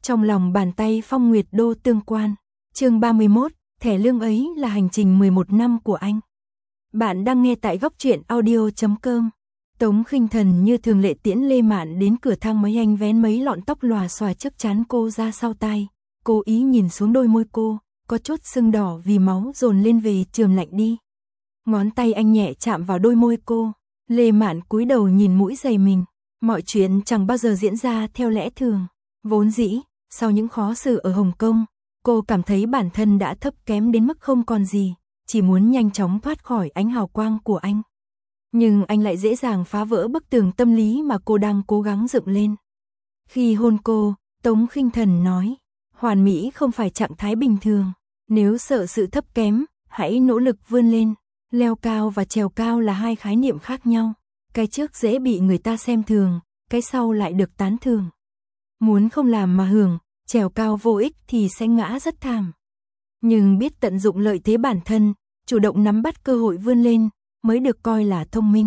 Trong lòng bàn tay Phong Nguyệt Đô tương quan. Chương 31, thẻ lương ấy là hành trình 11 năm của anh. Bạn đang nghe tại góc truyện audio.com. Tống Khinh Thần như thường lệ tiễn Lê Mạn đến cửa thang máy, anh vén mấy lọn tóc lòa xòa trước trán cô ra sau tai, cố ý nhìn xuống đôi môi cô, có chút sưng đỏ vì máu dồn lên về chườm lạnh đi. Ngón tay anh nhẹ chạm vào đôi môi cô, Lê Mạn cúi đầu nhìn mũi giày mình, mọi chuyện chẳng bao giờ diễn ra theo lẽ thường. Vốn dĩ, sau những khó xử ở Hồng Kông, cô cảm thấy bản thân đã thấp kém đến mức không còn gì, chỉ muốn nhanh chóng thoát khỏi ánh hào quang của anh. Nhưng anh lại dễ dàng phá vỡ bức tường tâm lý mà cô đang cố gắng dựng lên. Khi hôn cô, Tống Khinh Thần nói, hoàn mỹ không phải trạng thái bình thường, nếu sợ sự thấp kém, hãy nỗ lực vươn lên. Leo cao và trèo cao là hai khái niệm khác nhau, cái trước dễ bị người ta xem thường, cái sau lại được tán thưởng. Muốn không làm mà hưởng, trèo cao vô ích thì sẽ ngã rất thảm. Nhưng biết tận dụng lợi thế bản thân, chủ động nắm bắt cơ hội vươn lên, mới được coi là thông minh.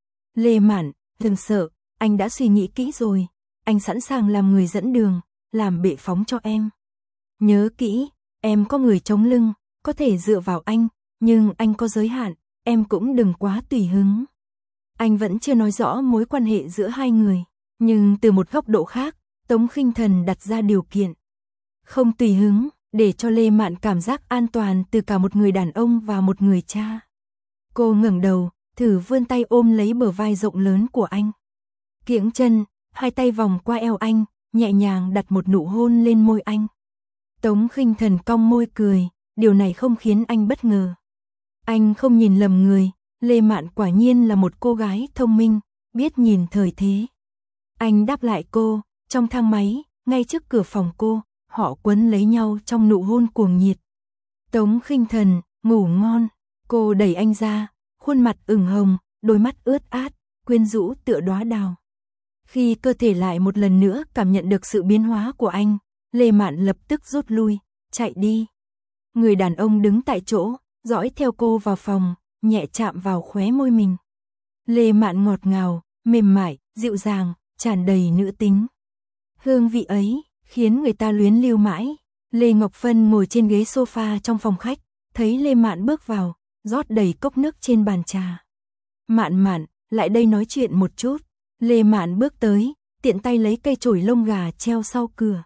Lê Mạn, đừng sợ, anh đã suy nghĩ kỹ rồi, anh sẵn sàng làm người dẫn đường, làm bệ phóng cho em. Nhớ kỹ, em có người chống lưng, có thể dựa vào anh, nhưng anh có giới hạn, em cũng đừng quá tùy hứng. Anh vẫn chưa nói rõ mối quan hệ giữa hai người, nhưng từ một góc độ khác, Tống Khinh Thần đặt ra điều kiện. Không tùy hứng, để cho Lê Mạn cảm giác an toàn từ cả một người đàn ông và một người cha. Cô ngẩng đầu, thử vươn tay ôm lấy bờ vai rộng lớn của anh. Kiễng chân, hai tay vòng qua eo anh, nhẹ nhàng đặt một nụ hôn lên môi anh. Tống Khinh Thần cong môi cười, điều này không khiến anh bất ngờ. Anh không nhìn lầm người, Lê Mạn quả nhiên là một cô gái thông minh, biết nhìn thời thế. Anh đáp lại cô, trong thang máy, ngay trước cửa phòng cô, họ quấn lấy nhau trong nụ hôn cuồng nhiệt. Tống Khinh Thần, ngủ ngon, cô đẩy anh ra, khuôn mặt ửng hồng, đôi mắt ướt át, quyến rũ tựa đóa đào. Khi cơ thể lại một lần nữa cảm nhận được sự biến hóa của anh, Lê Mạn lập tức rút lui, chạy đi. Người đàn ông đứng tại chỗ, dõi theo cô vào phòng, nhẹ chạm vào khóe môi mình. Lê Mạn ngọt ngào, mềm mại, dịu dàng, tràn đầy nữ tính. Hương vị ấy khiến người ta luyến lưu mãi. Lê Ngọc Phân ngồi trên ghế sofa trong phòng khách, thấy Lê Mạn bước vào, rót đầy cốc nước trên bàn trà. Mạn Mạn, lại đây nói chuyện một chút. Lê Mạn bước tới, tiện tay lấy cây chổi lông gà treo sau cửa.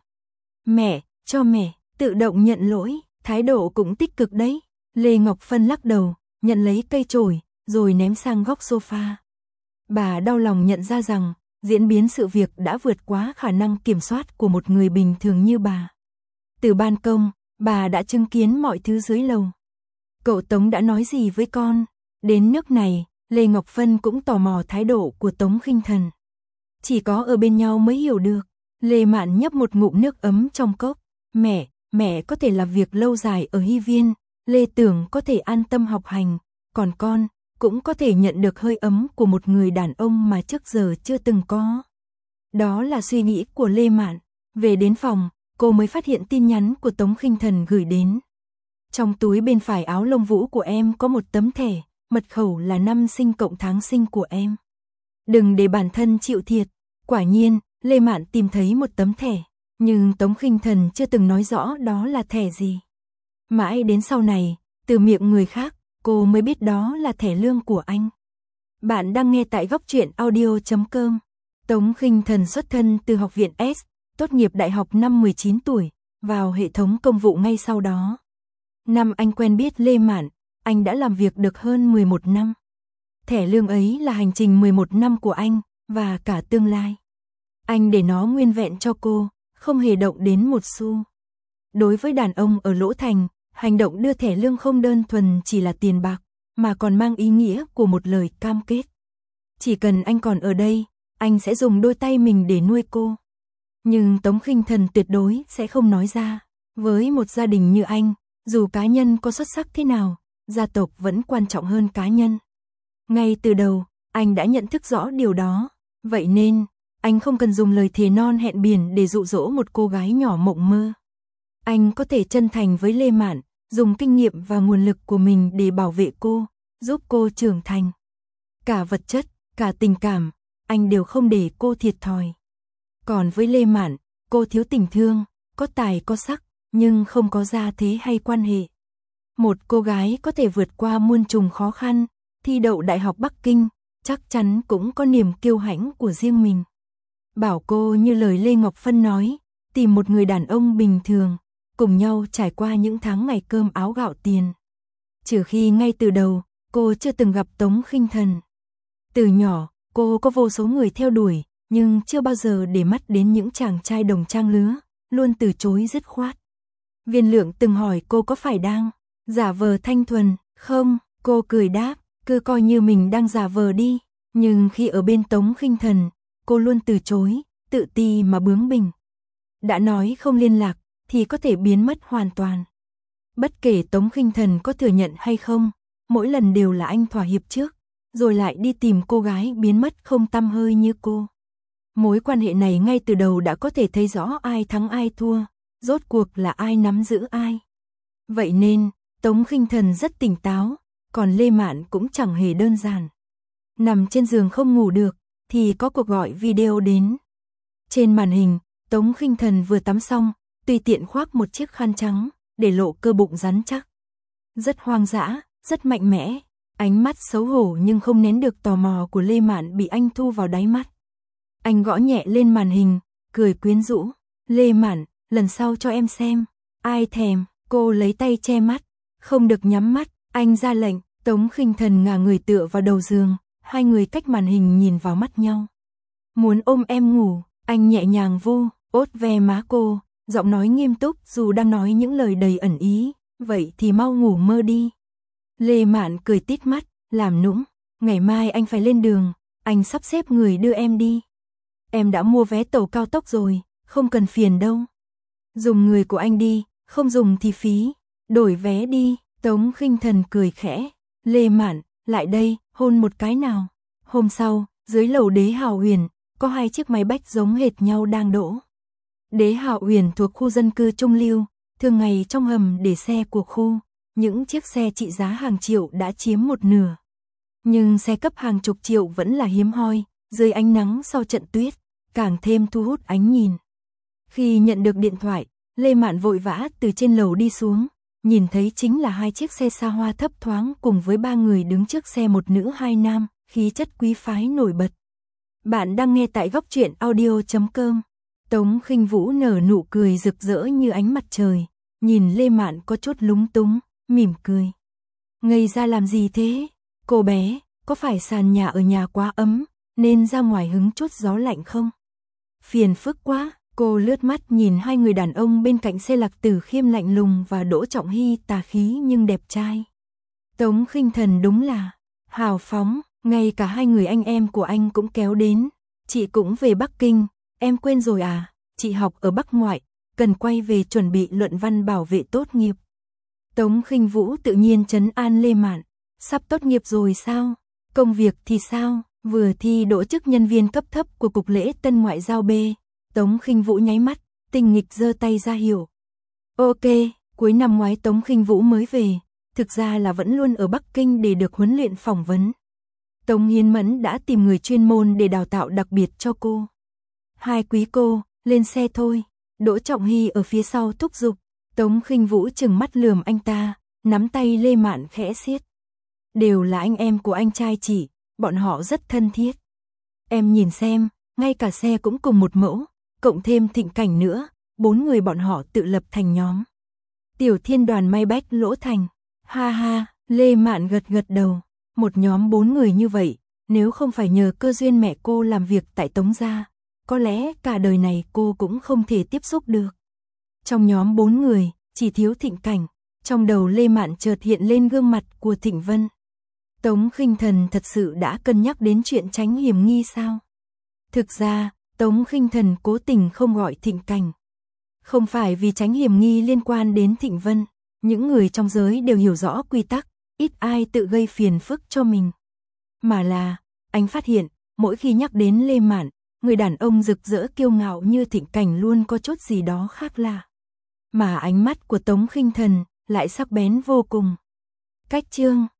Mẹ, cho mẹ, tự động nhận lỗi, thái độ cũng tích cực đấy. Lê Ngọc Phân lắc đầu, nhận lấy cây chổi, rồi ném sang góc sofa. Bà đau lòng nhận ra rằng, diễn biến sự việc đã vượt quá khả năng kiểm soát của một người bình thường như bà. Từ ban công, bà đã chứng kiến mọi thứ dưới lầu. Cậu Tống đã nói gì với con? Đến nước này, Lê Ngọc Phân cũng tò mò thái độ của Tống Khinh Thần. Chỉ có ở bên nhau mới hiểu được. Lê Mạn nhấp một ngụm nước ấm trong cốc. Mẹ có thể làm việc lâu dài ở Hy Viên, Lê Tưởng có thể an tâm học hành, còn con cũng có thể nhận được hơi ấm của một người đàn ông mà trước giờ chưa từng có. Đó là suy nghĩ của Lê Mạn. Về đến phòng, cô mới phát hiện tin nhắn của Tống Khinh Thần gửi đến. Trong túi bên phải áo lông vũ của em có một tấm thẻ, mật khẩu là năm sinh cộng tháng sinh của em. Đừng để bản thân chịu thiệt. Quả nhiên, Lê Mạn tìm thấy một tấm thẻ, nhưng Tống Khinh Thần chưa từng nói rõ đó là thẻ gì. Mãi đến sau này, từ miệng người khác, cô mới biết đó là thẻ lương của anh. Bạn đang nghe tại góc truyện audio.com. Tống Khinh Thần xuất thân từ học viện S, tốt nghiệp đại học năm 19 tuổi, vào hệ thống công vụ ngay sau đó. Năm anh quen biết Lê Mạn, anh đã làm việc được hơn 11 năm. Thẻ lương ấy là hành trình 11 năm của anh, và cả tương lai. Anh để nó nguyên vẹn cho cô, không hề động đến một xu. Đối với đàn ông ở Lỗ Thành, hành động đưa thẻ lương không đơn thuần chỉ là tiền bạc, mà còn mang ý nghĩa của một lời cam kết. Chỉ cần anh còn ở đây, anh sẽ dùng đôi tay mình để nuôi cô. Nhưng Tống Khinh Thần tuyệt đối sẽ không nói ra. Với một gia đình như anh, dù cá nhân có xuất sắc thế nào, gia tộc vẫn quan trọng hơn cá nhân. Ngay từ đầu, anh đã nhận thức rõ điều đó. Vậy nên, anh không cần dùng lời thề non hẹn biển để dụ dỗ một cô gái nhỏ mộng mơ. Anh có thể chân thành với Lê Mạn, dùng kinh nghiệm và nguồn lực của mình để bảo vệ cô, giúp cô trưởng thành. Cả vật chất, cả tình cảm, anh đều không để cô thiệt thòi. Còn với Lê Mạn, cô thiếu tình thương, có tài có sắc, nhưng không có gia thế hay quan hệ. Một cô gái có thể vượt qua muôn trùng khó khăn, thi đậu Đại học Bắc Kinh, chắc chắn cũng có niềm kiêu hãnh của riêng mình. Bảo cô như lời Lê Ngọc Phân nói, tìm một người đàn ông bình thường, cùng nhau trải qua những tháng ngày cơm áo gạo tiền. Trừ khi ngay từ đầu, cô chưa từng gặp Tống Khinh Thần. Từ nhỏ, cô có vô số người theo đuổi, nhưng chưa bao giờ để mắt đến những chàng trai đồng trang lứa, luôn từ chối dứt khoát. Viên Lượng từng hỏi cô có phải đang giả vờ thanh thuần, không, cô cười đáp, cứ coi như mình đang giả vờ đi. Nhưng khi ở bên Tống Khinh Thần, cô luôn từ chối, tự ti mà bướng bỉnh. Đã nói không liên lạc, thì có thể biến mất hoàn toàn. Bất kể Tống Khinh Thần có thừa nhận hay không, mỗi lần đều là anh thỏa hiệp trước, rồi lại đi tìm cô gái biến mất không tăm hơi như cô. Mối quan hệ này ngay từ đầu đã có thể thấy rõ ai thắng ai thua, rốt cuộc là ai nắm giữ ai. Vậy nên, Tống Khinh Thần rất tỉnh táo, còn Lê Mạn cũng chẳng hề đơn giản. Nằm trên giường không ngủ được, thì có cuộc gọi video đến. Trên màn hình, Tống Khinh Thần vừa tắm xong, tùy tiện khoác một chiếc khăn trắng, để lộ cơ bụng rắn chắc. Rất hoang dã, rất mạnh mẽ, ánh mắt xấu hổ nhưng không nén được tò mò của Lê Mạn bị anh thu vào đáy mắt. Anh gõ nhẹ lên màn hình, cười quyến rũ. Lê Mạn, lần sau cho em xem. Ai thèm, cô lấy tay che mắt. Không được nhắm mắt, anh ra lệnh. Tống Khinh Thần ngả người tựa vào đầu giường, hai người cách màn hình nhìn vào mắt nhau. Muốn ôm em ngủ, anh nhẹ nhàng vô, ốt ve má cô, giọng nói nghiêm túc dù đang nói những lời đầy ẩn ý, vậy thì mau ngủ mơ đi. Lê Mạn cười tít mắt, làm nũng, ngày mai anh phải lên đường, anh sắp xếp người đưa em đi. Em đã mua vé tàu cao tốc rồi, không cần phiền đâu. Dùng người của anh đi, không dùng thì phí, đổi vé đi. Tống Khinh Thần cười khẽ, Lê Mạn, lại đây, hôn một cái nào. Hôm sau, dưới lầu Đế Hào Huyền, có hai chiếc máy bách giống hệt nhau đang đỗ. Đế Hào Huyền thuộc khu dân cư trung lưu, thường ngày trong hầm để xe của khu, những chiếc xe trị giá hàng triệu đã chiếm một nửa. Nhưng xe cấp hàng chục triệu vẫn là hiếm hoi, dưới ánh nắng sau trận tuyết, càng thêm thu hút ánh nhìn. Khi nhận được điện thoại, Lê Mạn vội vã từ trên lầu đi xuống, nhìn thấy chính là hai chiếc xe xa hoa thấp thoáng cùng với ba người đứng trước xe, một nữ hai nam, khí chất quý phái nổi bật. Bạn đang nghe tại góc truyện audio.com. Tống Khinh Vũ nở nụ cười rực rỡ như ánh mặt trời, nhìn Lê Mạn có chút lúng túng, mỉm cười. Ngây ra làm gì thế? Cô bé, có phải sàn nhà ở nhà quá ấm, nên ra ngoài hứng chút gió lạnh không? Phiền phức quá. Cô lướt mắt nhìn hai người đàn ông bên cạnh xe Lạc Tử Khiêm lạnh lùng và Đỗ Trọng Hy tà khí nhưng đẹp trai. Tống Khinh Thần đúng là hào phóng, ngay cả hai người anh em của anh cũng kéo đến. Chị cũng về Bắc Kinh, em quên rồi à, chị học ở Bắc Ngoại, cần quay về chuẩn bị luận văn bảo vệ tốt nghiệp. Tống Khinh Vũ tự nhiên trấn an Lê Mạn, sắp tốt nghiệp rồi sao? Công việc thì sao? Vừa thi đỗ chức nhân viên cấp thấp của Cục Lễ Tân Ngoại giao B. Tống Khinh Vũ nháy mắt, tinh nghịch giơ tay ra hiệu. Ok, cuối năm ngoái Tống Khinh Vũ mới về, thực ra là vẫn luôn ở Bắc Kinh để được huấn luyện phỏng vấn. Tống Hiến Mẫn đã tìm người chuyên môn để đào tạo đặc biệt cho cô. Hai quý cô, lên xe thôi. Đỗ Trọng Hy ở phía sau thúc giục. Tống Khinh Vũ trừng mắt lườm anh ta, nắm tay Lê Mạn khẽ siết. Đều là anh em của anh trai chị, bọn họ rất thân thiết. Em nhìn xem, ngay cả xe cũng cùng một mẫu, cộng thêm Thịnh Cảnh nữa, 4 người bọn họ tự lập thành nhóm. Tiểu Thiên đoàn may bách Lỗ Thành. Ha ha, Lê Mạn gật gật đầu. Một nhóm 4 người như vậy, nếu không phải nhờ cơ duyên mẹ cô làm việc tại Tống gia, có lẽ cả đời này cô cũng không thể tiếp xúc được. Trong nhóm 4 người, chỉ thiếu Thịnh Cảnh, trong đầu Lê Mạn chợt hiện lên gương mặt của Thịnh Vân. Tống Khinh Thần thật sự đã cân nhắc đến chuyện tránh hiểm nghi sao? Thực ra, Tống Khinh Thần cố tình không gọi Thịnh Cảnh. Không phải vì tránh hiểm nghi liên quan đến Thịnh Vân, những người trong giới đều hiểu rõ quy tắc, ít ai tự gây phiền phức cho mình. Mà là, anh phát hiện, mỗi khi nhắc đến Lê Mạn, người đàn ông rực rỡ kiêu ngạo như Thịnh Cảnh luôn có chút gì đó khác lạ. Mà ánh mắt của Tống Khinh Thần lại sắc bén vô cùng. Cách chương